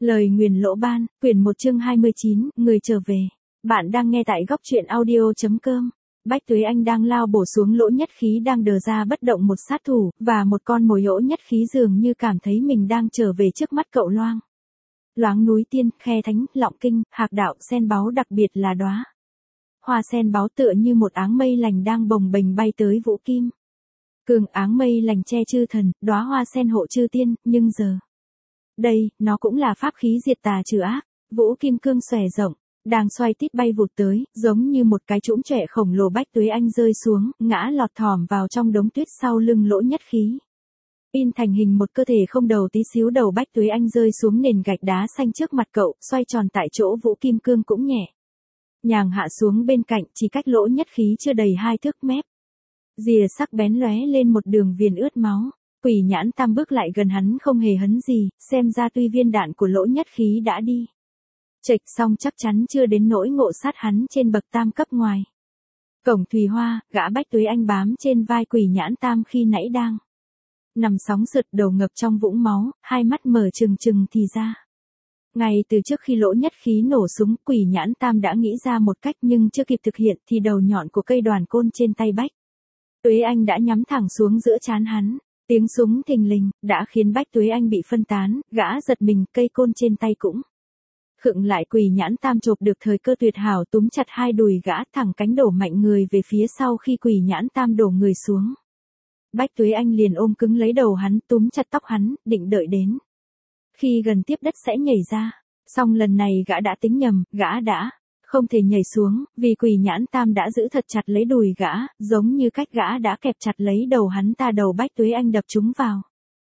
Lời nguyền Lỗ Ban, quyển 1 chương 29, người trở về. Bạn đang nghe tại góc truyện audio.com. Bách Tuế Anh đang lao bổ xuống Lỗ Nhất Khí đang đờ ra bất động một sát thủ, và một con mồi Lỗ Nhất Khí dường như cảm thấy mình đang trở về trước mắt cậu loang. Loáng núi tiên, khe thánh, lọng kinh, hạc đạo, sen báu, đặc biệt là đóa hoa sen báu tựa như một áng mây lành đang bồng bềnh bay tới Vũ Kim. Cường áng mây lành che chư thần, đóa hoa sen hộ chư tiên, nhưng giờ đây, nó cũng là pháp khí diệt tà trừ ác. Vũ Kim Cương xòe rộng, đang xoay tít bay vụt tới, giống như một cái chũm chệ khổng lồ. Bách Tuế Anh rơi xuống, ngã lọt thỏm vào trong đống tuyết sau lưng Lỗ Nhất Khí. In thành hình một cơ thể không đầu tí xíu. Đầu Bách Tuế Anh rơi xuống nền gạch đá xanh trước mặt cậu, xoay tròn tại chỗ. Vũ Kim Cương cũng nhẹ nhàng hạ xuống bên cạnh, chỉ cách Lỗ Nhất Khí chưa đầy 2 thước mép. Rìa sắc bén lóe lên một đường viền ướt máu. Quỷ Nhãn Tam bước lại gần hắn không hề hấn gì, xem ra tuy viên đạn của Lỗ Nhất Khí đã đi chệch xong chắc chắn chưa đến nỗi ngộ sát hắn trên bậc tam cấp ngoài. Cổng Thùy Hoa, gã Bách Tuế Anh bám trên vai Quỷ Nhãn Tam khi nãy đang nằm sóng sượt, đầu ngập trong vũng máu, hai mắt mở trừng trừng thì ra. Ngay từ trước khi Lỗ Nhất Khí nổ súng, Quỷ Nhãn Tam đã nghĩ ra một cách, nhưng chưa kịp thực hiện thì đầu nhọn của cây đoàn côn trên tay Bách Tuế Anh đã nhắm thẳng xuống giữa trán hắn. Tiếng súng thình lình đã khiến Bách Tuế Anh bị phân tán, gã giật mình, cây côn trên tay cũng khựng lại. Quỷ Nhãn Tam chộp được thời cơ tuyệt hảo, túm chặt hai đùi gã, thẳng cánh đổ mạnh người về phía sau. Khi Quỷ Nhãn Tam đổ người xuống, Bách Tuế Anh liền ôm cứng lấy đầu hắn, túm chặt tóc hắn, định đợi đến khi gần tiếp đất sẽ nhảy ra. Song lần này gã đã tính nhầm, gã đã không thể nhảy xuống, vì Quỷ Nhãn Tam đã giữ thật chặt lấy đùi gã, giống như cách gã đã kẹp chặt lấy đầu hắn ta. Đầu Bách Tuế Anh đập trúng vào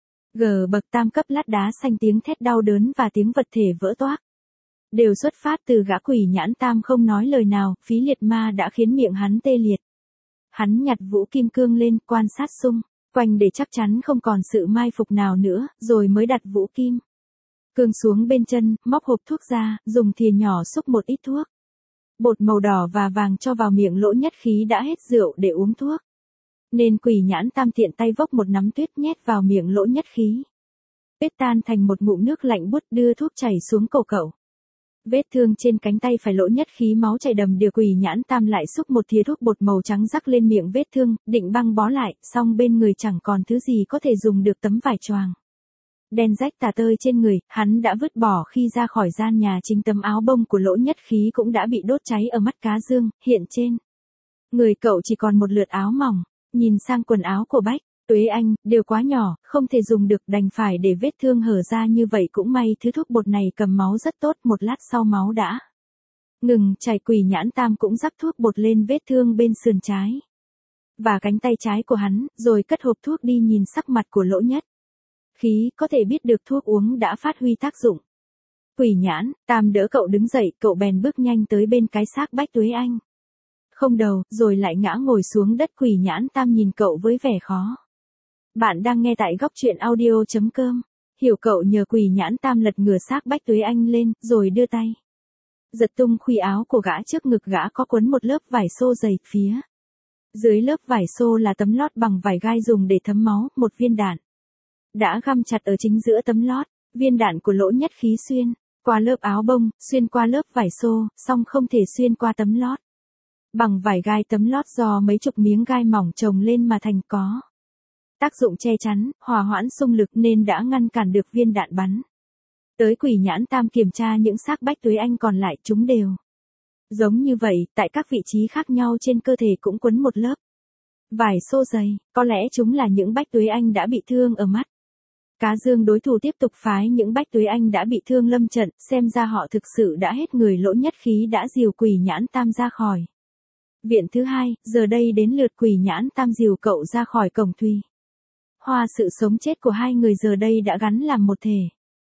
bậc tam cấp lát đá xanh, tiếng thét đau đớn và tiếng vật thể vỡ toác đều xuất phát từ gã Quỷ Nhãn Tam không nói lời nào. Phí liệt ma đã khiến miệng hắn tê liệt. Hắn nhặt Vũ Kim Cương lên, quan sát xung quanh để chắc chắn không còn sự mai phục nào nữa, rồi mới đặt Vũ Kim Cương xuống bên chân, móc hộp thuốc ra, dùng thìa nhỏ xúc một ít thuốc bột màu đỏ và vàng cho vào miệng Lỗ Nhất Khí đã hết rượu để uống thuốc, nên Quỷ Nhãn Tam tiện tay vốc một nắm tuyết nhét vào miệng Lỗ Nhất Khí. Tuyết tan thành một ngụm nước lạnh buốt, đưa thuốc chảy xuống cổ cậu. Vết thương trên cánh tay phải Lỗ Nhất Khí máu chảy đầm đìa. Quỷ Nhãn Tam lại xúc một thìa thuốc bột màu trắng rắc lên miệng vết thương, định băng bó lại, song bên người chẳng còn thứ gì có thể dùng được. Tấm vải choàng đen rách tả tơi trên người, hắn đã vứt bỏ khi ra khỏi gian nhà. Chính tấm áo bông của Lỗ Nhất Khí cũng đã bị đốt cháy ở mắt cá dương, hiện trên người cậu chỉ còn một lượt áo mỏng. Nhìn sang quần áo của Bách Tuế Anh, đều quá nhỏ, không thể dùng được, đành phải để vết thương hở ra như vậy. Cũng may thứ thuốc bột này cầm máu rất tốt, một lát sau máu đã ngừng chảy. Quỷ Nhãn Tam cũng rắc thuốc bột lên vết thương bên sườn trái và cánh tay trái của hắn, rồi cất hộp thuốc đi. Nhìn sắc mặt của Lỗ Nhất Khí, có thể biết được thuốc uống đã phát huy tác dụng. Quỷ Nhãn Tam đỡ cậu đứng dậy, cậu bèn bước nhanh tới bên cái xác Bách Tuế Anh không đầu, rồi lại ngã ngồi xuống đất. Quỷ Nhãn Tam nhìn cậu với vẻ khó. Bạn đang nghe tại góc truyện audio.com. Hiểu cậu nhờ Quỷ Nhãn Tam lật ngửa xác Bách Tuế Anh lên, rồi đưa tay giật tung khuy áo của gã. Trước ngực gã có quấn một lớp vải xô dày, phía dưới lớp vải xô là tấm lót bằng vải gai dùng để thấm máu. Một viên đạn đã găm chặt ở chính giữa tấm lót. Viên đạn của Lỗ Nhất Khí xuyên qua lớp áo bông, xuyên qua lớp vải xô, song không thể xuyên qua tấm lót bằng vải gai. Tấm lót do mấy chục miếng gai mỏng chồng lên mà thành, có tác dụng che chắn, hòa hoãn xung lực, nên đã ngăn cản được viên đạn bắn tới. Quỷ Nhãn Tam kiểm tra những xác Bách Tuế Anh còn lại, chúng đều giống như vậy. Tại các vị trí khác nhau trên cơ thể cũng quấn một lớp vải xô dày. Có lẽ chúng là những Bách Tuế Anh đã bị thương ở mắt cá dương. Đối thủ tiếp tục phái những Bách Tuế Anh đã bị thương lâm trận, xem ra họ thực sự đã hết người. Lỗ Nhất Khí đã dìu Quỷ Nhãn Tam ra khỏi viện thứ hai, giờ đây đến lượt Quỷ Nhãn Tam dìu cậu ra khỏi cổng Thùy Hoa. Sự sống chết của hai người giờ đây đã gắn làm một thể.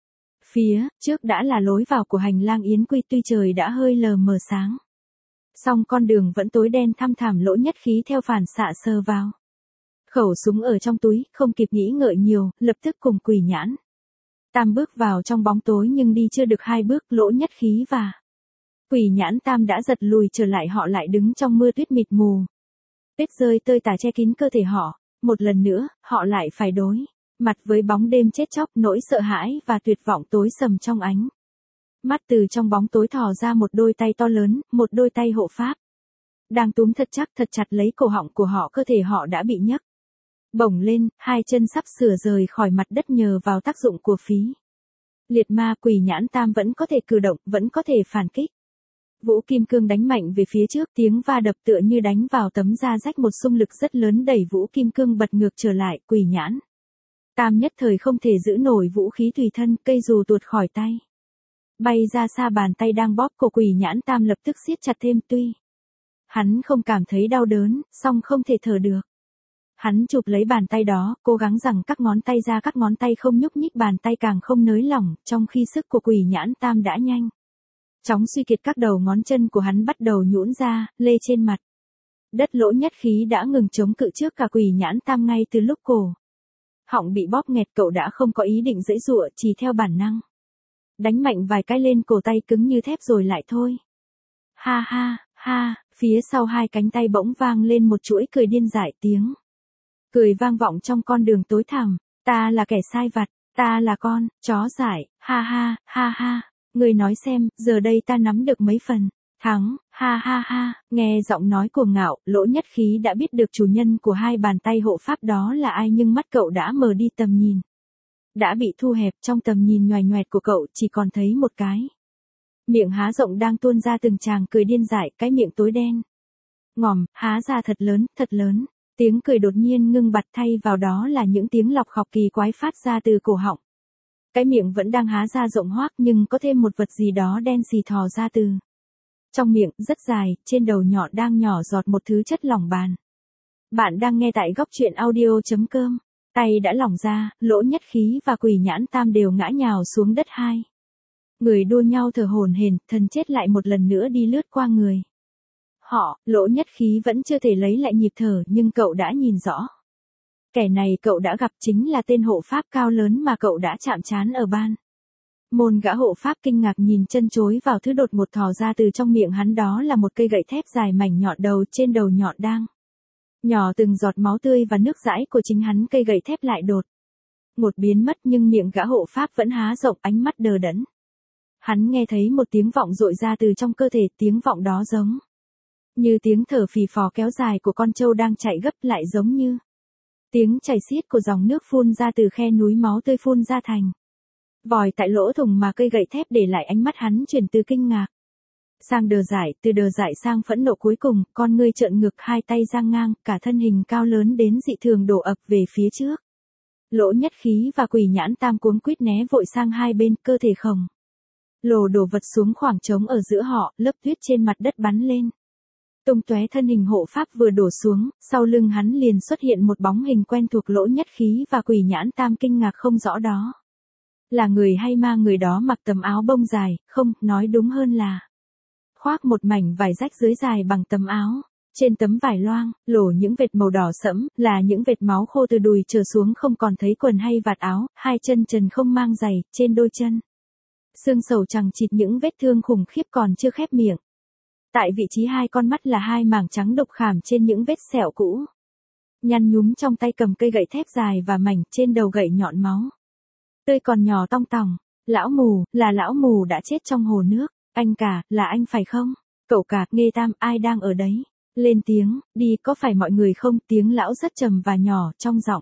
Phía trước đã là lối vào của hành lang Yến Quy, tuy trời đã hơi lờ mờ sáng, song con đường vẫn tối đen thăm thẳm. Lỗ Nhất Khí theo phản xạ sờ vào khẩu súng ở trong túi, không kịp nghĩ ngợi nhiều, lập tức cùng Quỷ Nhãn Tam bước vào trong bóng tối. Nhưng đi chưa được 2 bước, Lỗ Nhất Khí và Quỷ Nhãn Tam đã giật lùi trở lại. Họ lại đứng trong mưa tuyết mịt mù, tuyết rơi tơi tả che kín cơ thể họ. Một lần nữa, họ lại phải đối mặt với bóng đêm chết chóc, nỗi sợ hãi và tuyệt vọng tối sầm trong ánh Mắt từ trong bóng tối thò ra một đôi tay to lớn, một đôi tay hộ pháp. Đang túm thật chắc thật chặt lấy cổ họng của họ, cơ thể họ đã bị nhấc bổng lên, hai chân sắp sửa rời khỏi mặt đất nhờ vào tác dụng của phí. Liệt ma Quỷ Nhãn Tam vẫn có thể cử động, vẫn có thể phản kích. Vũ Kim Cương đánh mạnh về phía trước, tiếng va đập tựa như đánh vào tấm da rách, một xung lực rất lớn đẩy Vũ Kim Cương bật ngược trở lại. Quỷ Nhãn Tam nhất thời không thể giữ nổi vũ khí tùy thân, cây dù tuột khỏi tay. Bay ra xa, bàn tay đang bóp cổ Quỷ Nhãn Tam lập tức siết chặt thêm, tuy hắn không cảm thấy đau đớn, song không thể thở được. Hắn chụp lấy bàn tay đó, cố gắng rằng các ngón tay ra, các ngón tay không nhúc nhích, bàn tay càng không nới lỏng, trong khi sức của Quỷ Nhãn Tam đã nhanh chóng suy kiệt, các đầu ngón chân của hắn bắt đầu nhũn ra, lê trên mặt đất. Lỗ Nhất Khí đã ngừng chống cự trước cả Quỷ Nhãn Tam ngay từ lúc cổ họng bị bóp nghẹt. Cậu đã không có ý định giãy giụa, chỉ theo bản năng đánh mạnh vài cái lên cổ tay cứng như thép rồi lại thôi. Ha ha, ha, phía sau hai cánh tay bỗng vang lên một chuỗi cười điên dại, tiếng cười vang vọng trong con đường tối thẳm. Ta là kẻ sai vặt, ta là con chó dại, ha ha, ha ha. Người nói xem, giờ đây ta nắm được mấy phần thắng, ha ha ha. Nghe giọng nói cuồng ngạo, Lỗ Nhất Khí đã biết được chủ nhân của hai bàn tay hộ pháp đó là ai, nhưng mắt cậu đã mờ đi, tầm nhìn đã bị thu hẹp, trong tầm nhìn nhoài nhoẹt của cậu chỉ còn thấy một cái miệng há rộng đang tuôn ra từng tràng cười điên dại, cái miệng tối đen ngòm, há ra thật lớn, thật lớn. Tiếng cười đột nhiên ngưng bặt, thay vào đó là những tiếng lọc khọc kỳ quái phát ra từ cổ họng. Cái miệng vẫn đang há ra rộng hoác, nhưng có thêm một vật gì đó đen xì thò ra từ trong miệng, rất dài, trên đầu nhỏ đang nhỏ giọt một thứ chất lỏng bàn. Bạn đang nghe tại góc truyện audio.com. Tay đã lỏng ra, Lỗ Nhất Khí và Quỷ Nhãn Tam đều ngã nhào xuống đất, hai người đua nhau thở hổn hển, thần chết lại một lần nữa đi lướt qua người họ. Lỗ Nhất Khí vẫn chưa thể lấy lại nhịp thở, nhưng cậu đã nhìn rõ. Kẻ này cậu đã gặp chính là tên hộ pháp cao lớn mà cậu đã chạm trán ở ban môn. Gã hộ pháp kinh ngạc nhìn chân chối vào thứ đột ngột thò ra từ trong miệng hắn, đó là một cây gậy thép dài mảnh nhọn, đầu trên đầu nhọn đang nhỏ từng giọt máu tươi và nước dãi của chính hắn. Cây gậy thép lại đột ngột biến mất, nhưng miệng gã hộ pháp vẫn há rộng, ánh mắt đờ đẫn. Hắn nghe thấy một tiếng vọng dội ra từ trong cơ thể, tiếng vọng đó giống như tiếng thở phì phò kéo dài của con trâu đang chạy gấp, lại giống như tiếng chảy xiết của dòng nước phun ra từ khe núi, máu tươi phun ra thành vòi tại lỗ thủng mà cây gậy thép để lại. Ánh mắt hắn chuyển từ kinh ngạc sang đờ dại, từ đờ dại sang phẫn nộ, cuối cùng con ngươi trợn ngược, hai tay giang ngang, cả thân hình cao lớn đến dị thường đổ ập về phía trước. Lỗ Nhất Khí và Quỷ Nhãn Tam cuống quýt né vội sang hai bên, cơ thể khổng lồ đổ vật xuống khoảng trống ở giữa họ, lớp tuyết trên mặt đất bắn lên tung tóe. Thân hình hộ pháp vừa đổ xuống, sau lưng hắn liền xuất hiện một bóng hình quen thuộc. Lỗ Nhất Khí và Quỷ Nhãn Tam kinh ngạc không rõ đó là người hay ma. Người đó mặc tấm áo bông dài, không, nói đúng hơn là khoác một mảnh vải rách dưới dài bằng tấm áo. Trên tấm vải loang, lổ những vệt màu đỏ sẫm, là những vệt máu khô từ đùi trở xuống, không còn thấy quần hay vạt áo, hai chân trần không mang giày, trên đôi chân xương sầu chằng chịt những vết thương khủng khiếp còn chưa khép miệng. Tại vị trí hai con mắt là hai mảng trắng đục khảm trên những vết sẹo cũ nhăn nhúm. Trong tay cầm cây gậy thép dài và mảnh, trên đầu gậy nhọn máu tươi còn nhỏ tong tòng. Lão mù, là lão mù đã chết trong hồ nước. Anh cả, là anh phải không? Cậu cả, Nghê Tam, ai đang ở đấy? Lên tiếng, đi, có phải mọi người không? Tiếng lão rất trầm và nhỏ, trong giọng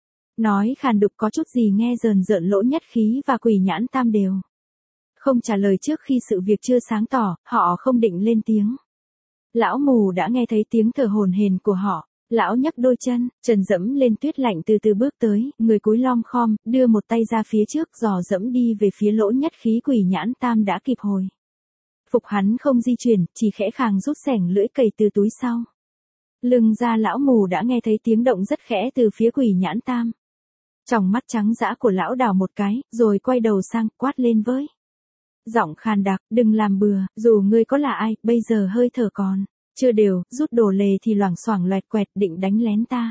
nói khàn đục có chút gì nghe rờn rợn. Lỗ Nhất Khí và Quỷ Nhãn Tam đều không trả lời trước khi sự việc chưa sáng tỏ, họ không định lên tiếng. Lão mù đã nghe thấy tiếng thở hổn hển của họ. Lão nhấc đôi chân, trần dẫm lên tuyết lạnh, từ từ bước tới, người cúi lom khom, đưa một tay ra phía trước, dò dẫm đi về phía Lỗ Nhất Khí. Quỷ Nhãn Tam đã kịp hồi phục, hắn không di chuyển, chỉ khẽ khàng rút xẻng lưỡi cày từ túi sau lưng ra. Lão mù đã nghe thấy tiếng động rất khẽ từ phía Quỷ Nhãn Tam. Tròng mắt trắng dã của lão đảo một cái, rồi quay đầu sang, quát lên với giọng khàn đặc, đừng làm bừa, dù ngươi có là ai, bây giờ hơi thở còn chưa đều, rút đồ lề thì loảng xoảng loẹt quẹt, định đánh lén ta.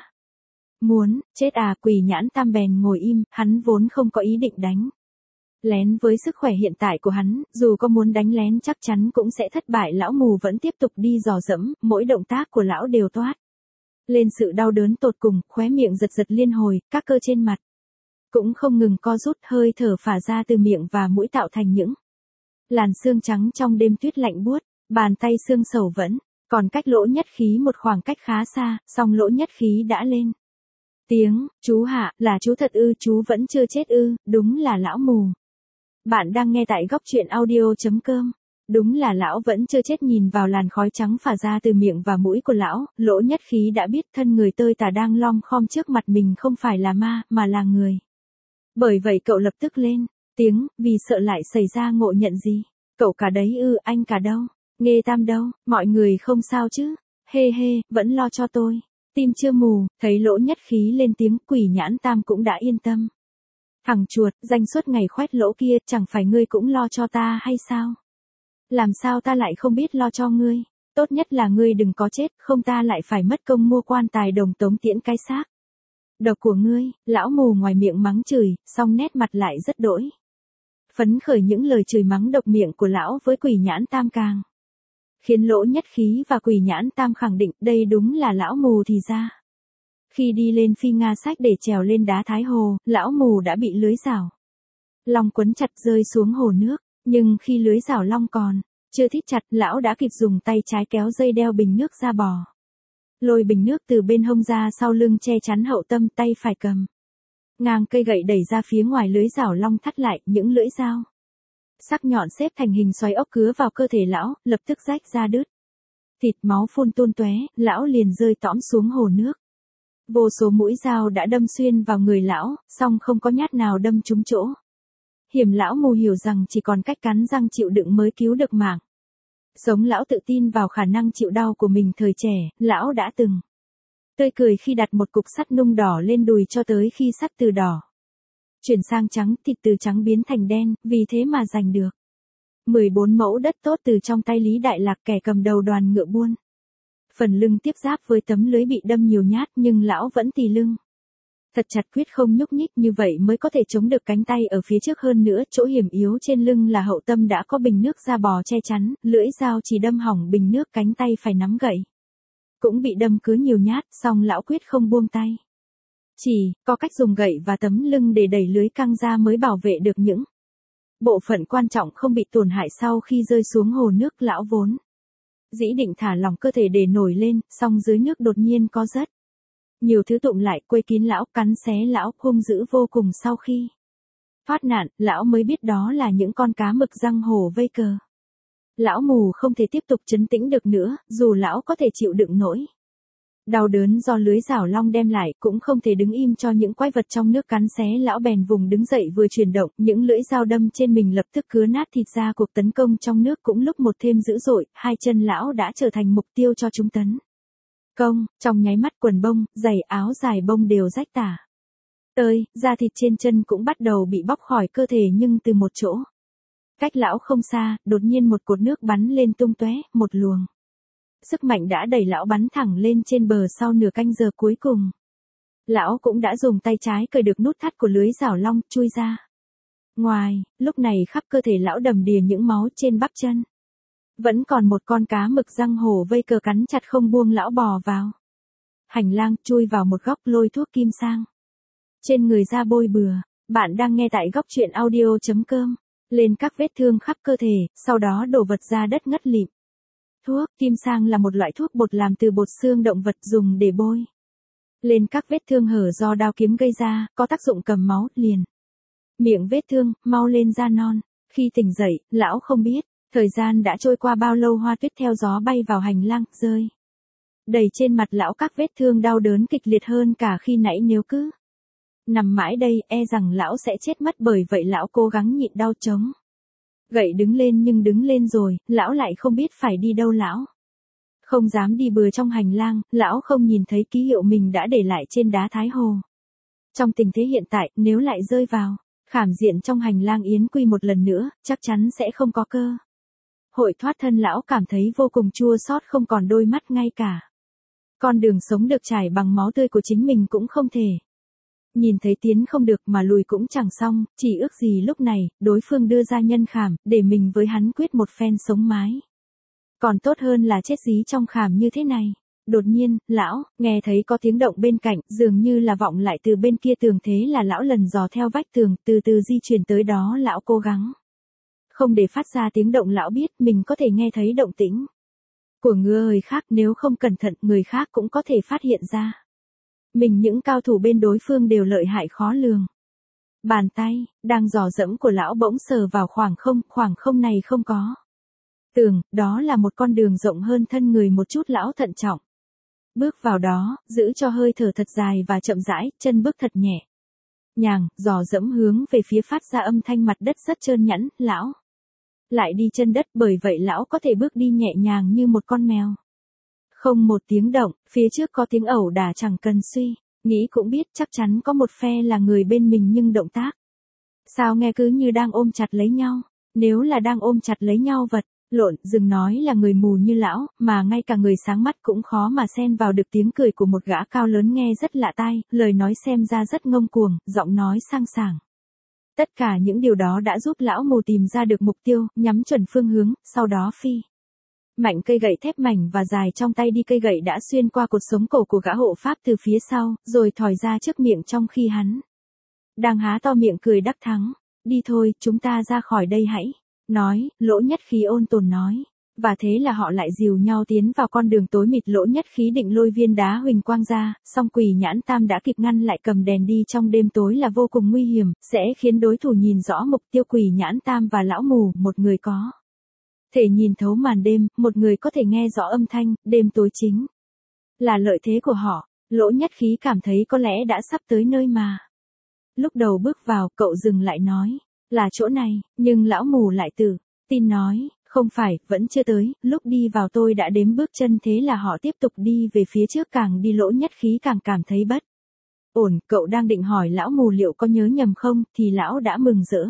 Muốn chết à? Quỷ Nhãn Tam bèn ngồi im, hắn vốn không có ý định đánh lén. Với sức khỏe hiện tại của hắn, dù có muốn đánh lén chắc chắn cũng sẽ thất bại. Lão mù vẫn tiếp tục đi dò dẫm, mỗi động tác của lão đều toát lên sự đau đớn tột cùng, khóe miệng giật giật liên hồi, các cơ trên mặt cũng không ngừng co rút, hơi thở phả ra từ miệng và mũi tạo thành những Làn xương trắng trong đêm tuyết lạnh buốt, bàn tay xương sầu vẫn, còn cách Lỗ Nhất Khí một khoảng cách khá xa, song Lỗ Nhất Khí đã lên tiếng, chú Hạ, là chú thật ư, chú vẫn chưa chết ư, đúng là lão mù. Bạn đang nghe tại góc truyện audio.com. Đúng là lão vẫn chưa chết. Nhìn vào làn khói trắng phả ra từ miệng và mũi của lão, Lỗ Nhất Khí đã biết thân người tơi tả đang lom khom trước mặt mình không phải là ma, mà là người. Bởi vậy cậu lập tức lên tiếng, vì sợ lại xảy ra ngộ nhận gì. Cậu cả đấy ư, anh cả đâu? Nghê Tam đâu? Mọi người không sao chứ? Hê hê, vẫn lo cho tôi. Tim chưa mù, thấy Lỗ Nhất Khí lên tiếng, Quỷ Nhãn Tam cũng đã yên tâm. Thằng chuột, danh suốt ngày khoét lỗ kia, chẳng phải ngươi cũng lo cho ta hay sao? Làm sao ta lại không biết lo cho ngươi? Tốt nhất là ngươi đừng có chết, không ta lại phải mất công mua quan tài đồng tống tiễn cái xác. Độc của ngươi, lão mù ngoài miệng mắng chửi, song nét mặt lại rất đỗi phấn khởi. Những lời chửi mắng độc miệng của lão với Quỷ Nhãn Tam càng khiến Lỗ Nhất Khí và Quỷ Nhãn Tam khẳng định đây đúng là lão mù thì ra. Khi đi lên Phi Nga Sách để trèo lên đá Thái Hồ, lão mù đã bị lưới rào long quấn chặt rơi xuống hồ nước, nhưng khi lưới rào long còn chưa thít chặt, lão đã kịp dùng tay trái kéo dây đeo bình nước ra bò. Lôi bình nước từ bên hông ra sau lưng che chắn hậu tâm, tay phải cầm ngang cây gậy đẩy ra phía ngoài lưới rào long thắt lại, những lưỡi dao sắc nhọn xếp thành hình xoáy ốc cứa vào cơ thể lão, lập tức rách ra đứt thịt, máu phun tuôn tóe, lão liền rơi tõm xuống hồ nước. Vô số mũi dao đã đâm xuyên vào người lão, song không có nhát nào đâm trúng chỗ hiểm. Lão mù hiểu rằng chỉ còn cách cắn răng chịu đựng mới cứu được mạng sống. Lão tự tin vào khả năng chịu đau của mình. Thời trẻ, lão đã từng tươi cười khi đặt một cục sắt nung đỏ lên đùi, cho tới khi sắt từ đỏ chuyển sang trắng, thịt từ trắng biến thành đen, vì thế mà giành được 14 mẫu đất tốt từ trong tay Lý Đại Lạc, kẻ cầm đầu đoàn ngựa buôn. Phần lưng tiếp giáp với tấm lưới bị đâm nhiều nhát, nhưng lão vẫn tì lưng thật chặt, quyết không nhúc nhích, như vậy mới có thể chống được cánh tay ở phía trước. Hơn nữa, chỗ hiểm yếu trên lưng là hậu tâm đã có bình nước da bò che chắn, lưỡi dao chỉ đâm hỏng bình nước, cánh tay phải nắm gậy cũng bị đâm cứ nhiều nhát, song lão quyết không buông tay. Chỉ có cách dùng gậy và tấm lưng để đẩy lưới căng ra mới bảo vệ được những bộ phận quan trọng không bị tổn hại. Sau khi rơi xuống hồ nước, lão vốn dĩ định thả lỏng cơ thể để nổi lên, song dưới nước đột nhiên có rất nhiều thứ tụm lại, quây kín lão, cắn xé lão, hung dữ vô cùng. Sau khi thoát nạn, lão mới biết đó là những con cá mực giăng hồ vây cờ. Lão mù không thể tiếp tục trấn tĩnh được nữa, dù lão có thể chịu đựng nổi đau đớn do lưới rào long đem lại, cũng không thể đứng im cho những quái vật trong nước cắn xé. Lão bèn vùng đứng dậy, vừa chuyển động, những lưỡi dao đâm trên mình lập tức cứa nát thịt ra. Cuộc tấn công trong nước cũng lúc một thêm dữ dội, hai chân lão đã trở thành mục tiêu cho chúng tấn công. Trong nháy mắt, quần bông, giày, áo dài bông đều rách tả tơi, da thịt trên chân cũng bắt đầu bị bóc khỏi cơ thể. Nhưng từ một chỗ cách lão không xa, đột nhiên một cột nước bắn lên tung tóe, một luồng sức mạnh đã đẩy lão bắn thẳng lên trên bờ. Sau nửa canh giờ cuối cùng, lão cũng đã dùng tay trái cởi được nút thắt của lưới rào long, chui ra ngoài. Lúc này khắp cơ thể lão đầm đìa những máu, trên bắp chân vẫn còn một con cá mực giăng hồ vây cờ cắn chặt không buông. Lão bò vào hành lang, chui vào một góc, lôi thuốc kim sang trên người ra bôi bừa. Bạn đang nghe tại góc truyện audio.com. Lên các vết thương khắp cơ thể, sau đó đổ vật ra đất ngất lịm. Thuốc kim sang là một loại thuốc bột làm từ bột xương động vật, dùng để bôi lên các vết thương hở do đao kiếm gây ra, có tác dụng cầm máu liền miệng vết thương, mau lên da non. Khi tỉnh dậy, lão không biết thời gian đã trôi qua bao lâu. Hoa tuyết theo gió bay vào hành lang, rơi đầy trên mặt lão. Các vết thương đau đớn kịch liệt hơn cả khi nãy, nếu cứ nằm mãi đây, e rằng lão sẽ chết mất. Bởi vậy lão cố gắng nhịn đau, chống gậy đứng lên. Nhưng đứng lên rồi, lão lại không biết phải đi đâu. Lão không dám đi bừa trong hành lang, lão không nhìn thấy ký hiệu mình đã để lại trên đá Thái Hồ. Trong tình thế hiện tại, nếu lại rơi vào khảm diện trong hành lang Yến Quy một lần nữa, chắc chắn sẽ không có cơ hội thoát thân. Lão cảm thấy vô cùng chua xót, không còn đôi mắt, ngay cả con đường sống được trải bằng máu tươi của chính mình cũng không thể nhìn thấy. Tiến không được mà lùi cũng chẳng xong, chỉ ước gì lúc này đối phương đưa ra nhân khảm, để mình với hắn quyết một phen sống mái. Còn tốt hơn là chết dí trong khảm như thế này. Đột nhiên, lão nghe thấy có tiếng động bên cạnh, dường như là vọng lại từ bên kia tường. Thế là lão lần dò theo vách tường, từ từ di chuyển tới đó. Lão cố gắng Không để phát ra tiếng động, lão biết mình có thể nghe thấy động tĩnh của người khác, nếu không cẩn thận người khác cũng có thể phát hiện ra. Mình những cao thủ bên đối phương đều lợi hại khó lường. Bàn tay, đang dò dẫm của lão bỗng sờ vào khoảng không này không có tường, đó là một con đường rộng hơn thân người một chút, lão thận trọng bước vào đó, giữ cho hơi thở thật dài và chậm rãi, chân bước thật nhẹ nhàng, dò dẫm hướng về phía phát ra âm thanh mặt đất rất trơn nhẵn, lão lại đi chân đất, bởi vậy lão có thể bước đi nhẹ nhàng như một con mèo. Không một tiếng động, phía trước có tiếng ẩu đả chẳng cần suy nghĩ cũng biết chắc chắn có một phe là người bên mình, nhưng động tác sao nghe cứ như đang ôm chặt lấy nhau. Nếu là đang ôm chặt lấy nhau vật lộn, đừng nói là người mù như lão, mà ngay cả người sáng mắt cũng khó mà xen vào được. Tiếng cười của một gã cao lớn nghe rất lạ tai, lời nói xem ra rất ngông cuồng, giọng nói sang sảng. Tất cả những điều đó đã giúp lão mù tìm ra được mục tiêu, nhắm chuẩn phương hướng, sau đó phi mạnh cây gậy thép mảnh và dài trong tay đi. Cây gậy đã xuyên qua cột sống cổ của gã hộ pháp từ phía sau, rồi thòi ra trước miệng trong khi hắn đang há to miệng cười đắc thắng. Đi thôi, chúng ta ra khỏi đây hãy. Nói, Lỗ Nhất Khí ôn tồn nói. Và thế là họ lại dìu nhau tiến vào con đường tối mịt. Lỗ Nhất Khí định lôi viên đá huỳnh quang ra, song Quỷ Nhãn Tam đã kịp ngăn lại. Cầm đèn đi trong đêm tối là vô cùng nguy hiểm, sẽ khiến đối thủ nhìn rõ mục tiêu. Quỷ Nhãn Tam và lão mù, một người có thể nhìn thấu màn đêm, một người có thể nghe rõ âm thanh, đêm tối chính là lợi thế của họ. Lỗ Nhất Khí cảm thấy có lẽ đã sắp tới nơi mà lúc đầu bước vào, cậu dừng lại nói, là chỗ này, nhưng lão mù lại tự tin nói, không phải, vẫn chưa tới. Lúc đi vào tôi đã đếm bước chân, thế là họ tiếp tục đi về phía trước. Càng đi Lỗ Nhất Khí càng cảm thấy bất ổn. Cậu đang định hỏi lão mù liệu có nhớ nhầm không, thì lão đã mừng rỡ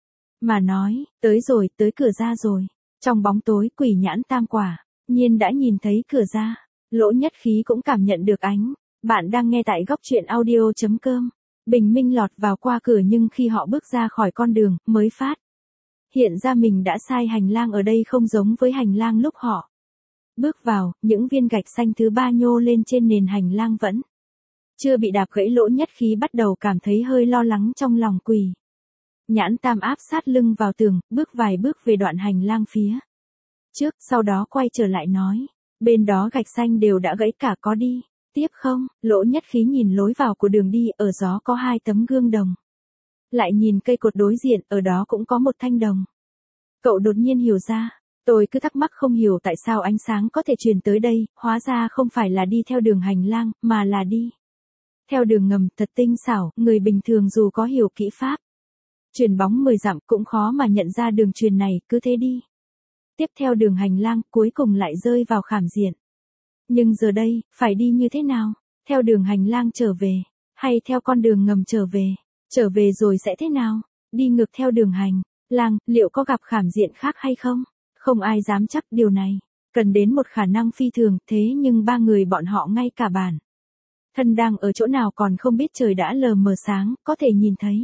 mà nói, tới rồi, tới cửa ra rồi. Trong bóng tối, Quỷ Nhãn Tam quả nhiên đã nhìn thấy cửa ra. Lỗ Nhất Khí cũng cảm nhận được ánh. Bạn đang nghe tại góc truyện audio.com. Bình minh lọt vào qua cửa, nhưng khi họ bước ra khỏi con đường, mới phát hiện ra mình đã sai. Hành lang ở đây không giống với hành lang lúc họ bước vào, những viên gạch xanh thứ ba nhô lên trên nền hành lang vẫn chưa bị đạp gãy. Lỗ Nhất Khí bắt đầu cảm thấy hơi lo lắng trong lòng. Quỷ Nhãn Tam áp sát lưng vào tường, bước vài bước về đoạn hành lang phía trước, sau đó quay trở lại nói, bên đó gạch xanh đều đã gãy cả, có đi tiếp không? Lỗ Nhất Khí nhìn lối vào của đường đi, ở gió có 2 tấm gương đồng. Lại nhìn cây cột đối diện, ở đó cũng có một thanh đồng. Cậu đột nhiên hiểu ra, tôi cứ thắc mắc không hiểu tại sao ánh sáng có thể truyền tới đây, hóa ra không phải là đi theo đường hành lang, mà là đi theo đường ngầm, thật tinh xảo. Người bình thường dù có hiểu kỹ pháp truyền bóng 10 dặm cũng khó mà nhận ra đường truyền này. Cứ thế đi tiếp theo đường hành lang, cuối cùng lại rơi vào khảm diện. Nhưng giờ đây, phải đi như thế nào? Theo đường hành lang trở về, hay theo con đường ngầm trở về? Trở về rồi sẽ thế nào? Đi ngược theo đường hành lang, liệu có gặp khảm diện khác hay không? Không ai dám chắc điều này. Cần đến một khả năng phi thường, thế nhưng 3 người bọn họ ngay cả bản thân đang ở chỗ nào còn không biết. Trời đã lờ mờ sáng, có thể nhìn thấy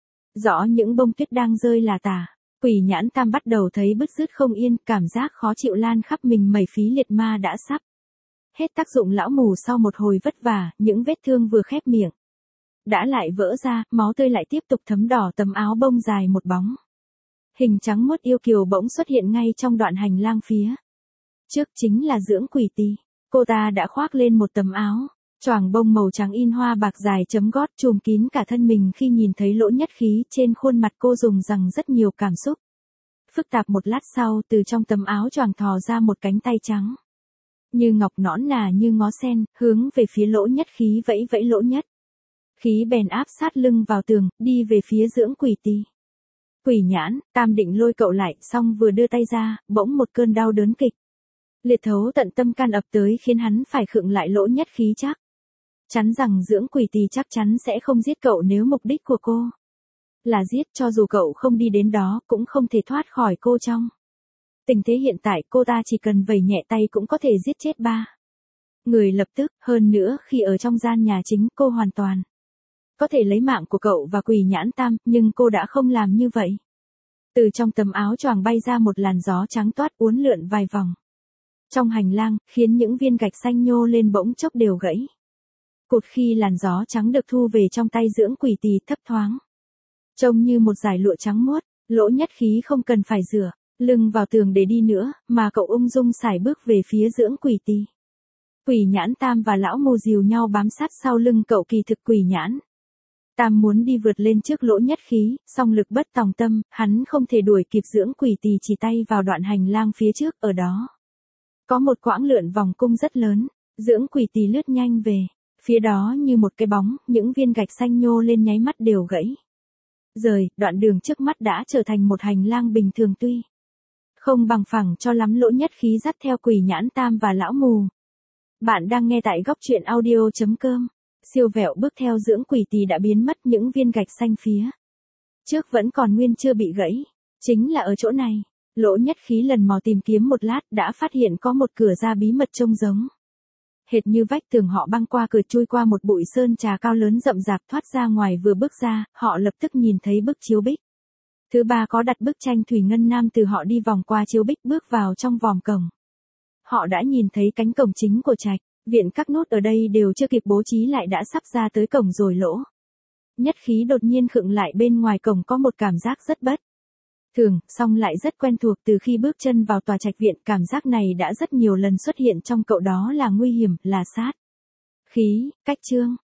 rõ những bông tuyết đang rơi là tả. Quỷ Nhãn Tam bắt đầu thấy bứt rứt không yên, cảm giác khó chịu lan khắp mình. Mẩy phí liệt ma đã sắp hết tác dụng. Lão mù sau một hồi vất vả, những vết thương vừa khép miệng đã lại vỡ ra, máu tươi lại tiếp tục thấm đỏ tấm áo bông dài. Một bóng hình trắng muốt yêu kiều bỗng xuất hiện ngay trong đoạn hành lang phía trước, chính là Dưỡng Quỷ Tỳ. Cô ta đã khoác lên một tấm áo choàng bông màu trắng in hoa bạc dài chấm gót, trùm kín cả thân mình. Khi nhìn thấy Lỗ Nhất Khí, trên khuôn mặt cô dùng rằng rất nhiều cảm xúc phức tạp. Một lát sau, từ trong tấm áo choàng thò ra một cánh tay trắng như ngọc, nõn nà như ngó sen, hướng về phía Lỗ Nhất Khí vẫy vẫy. Lỗ Nhất Khí bèn áp sát lưng vào tường, đi về phía Dưỡng Quỷ Tỳ. Quỷ Nhãn Tam định lôi cậu lại, xong vừa đưa tay ra, bỗng một cơn đau đớn kịch liệt thấu tận tâm can ập tới, khiến hắn phải khựng lại. Lỗ Nhất Khí chắc chắn rằng Dưỡng Quỷ Tỳ chắc chắn sẽ không giết cậu. Nếu mục đích của cô là giết, cho dù cậu không đi đến đó, cũng không thể thoát khỏi cô. Trong tình thế hiện tại, cô ta chỉ cần vẩy nhẹ tay cũng có thể giết chết 3 người lập tức. Hơn nữa, khi ở trong gian nhà chính, cô hoàn toàn có thể lấy mạng của cậu và Quỷ Nhãn Tam, nhưng cô đã không làm như vậy. Từ trong tấm áo choàng bay ra một làn gió trắng toát, uốn lượn vài vòng trong hành lang, khiến những viên gạch xanh nhô lên bỗng chốc đều gãy cụt. Khi làn gió trắng được thu về trong tay Dưỡng Quỷ Tỳ, thấp thoáng trông như một dải lụa trắng muốt. Lỗ Nhất Khí không cần phải dựa lưng vào tường để đi nữa, mà cậu ung dung sải bước về phía Dưỡng Quỷ Tỳ. Quỷ Nhãn Tam và lão mù dìu nhau bám sát sau lưng cậu, kỳ thực Quỷ Nhãn Tam muốn đi vượt lên trước Lỗ Nhất Khí, song lực bất tòng tâm, hắn không thể đuổi kịp. Dưỡng Quỷ Tỳ chỉ tay vào đoạn hành lang phía trước, ở đó có một quãng lượn vòng cung rất lớn. Dưỡng Quỷ Tỳ lướt nhanh về phía đó như một cái bóng, những viên gạch xanh nhô lên nháy mắt đều gãy rời, đoạn đường trước mắt đã trở thành một hành lang bình thường tuy không bằng phẳng cho lắm. Lỗ Nhất Khí dắt theo Quỷ Nhãn Tam và lão mù. Bạn đang nghe tại góc truyện audio.com. Siêu vẹo bước theo Dưỡng Quỷ Tỳ đã biến mất, những viên gạch xanh phía trước vẫn còn nguyên chưa bị gãy. Chính là ở chỗ này, Lỗ Nhất Khí lần mò tìm kiếm một lát đã phát hiện có một cửa ra bí mật trông giống hệt như vách tường. Họ băng qua cửa, chui qua một bụi sơn trà cao lớn rậm rạp, thoát ra ngoài. Vừa bước ra, họ lập tức nhìn thấy bức chiếu bích thứ ba có đặt bức tranh Thủy Ngân Nam. Từ họ đi vòng qua chiếu bích bước vào trong vòm cổng, họ đã nhìn thấy cánh cổng chính của trạch viện. Các nốt ở đây đều chưa kịp bố trí lại đã sắp ra tới cổng rồi. Lỗ Nhất Khí đột nhiên khựng lại. Bên ngoài cổng có một cảm giác rất bất thường, song lại rất quen thuộc. Từ khi bước chân vào tòa trạch viện, cảm giác này đã rất nhiều lần xuất hiện trong cậu, đó là nguy hiểm, là sát khí. Cách chương